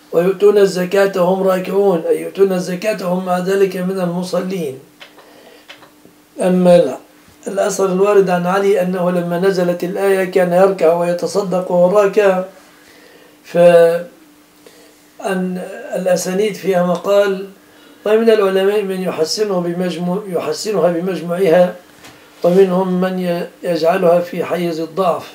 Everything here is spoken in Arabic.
ويؤتون الزكاة وهم راكعون، أي يؤتون الزكاة وهم مع ذلك من المصلين. أما الأثر الوارد عن علي أنه لما نزلت الآية كان يركع ويتصدق وهو راكع، فأن الأسانيد فيها مقال، ومن العلماء من يحسنها بمجموعها، ومنهم من يجعلها في حيز الضعف.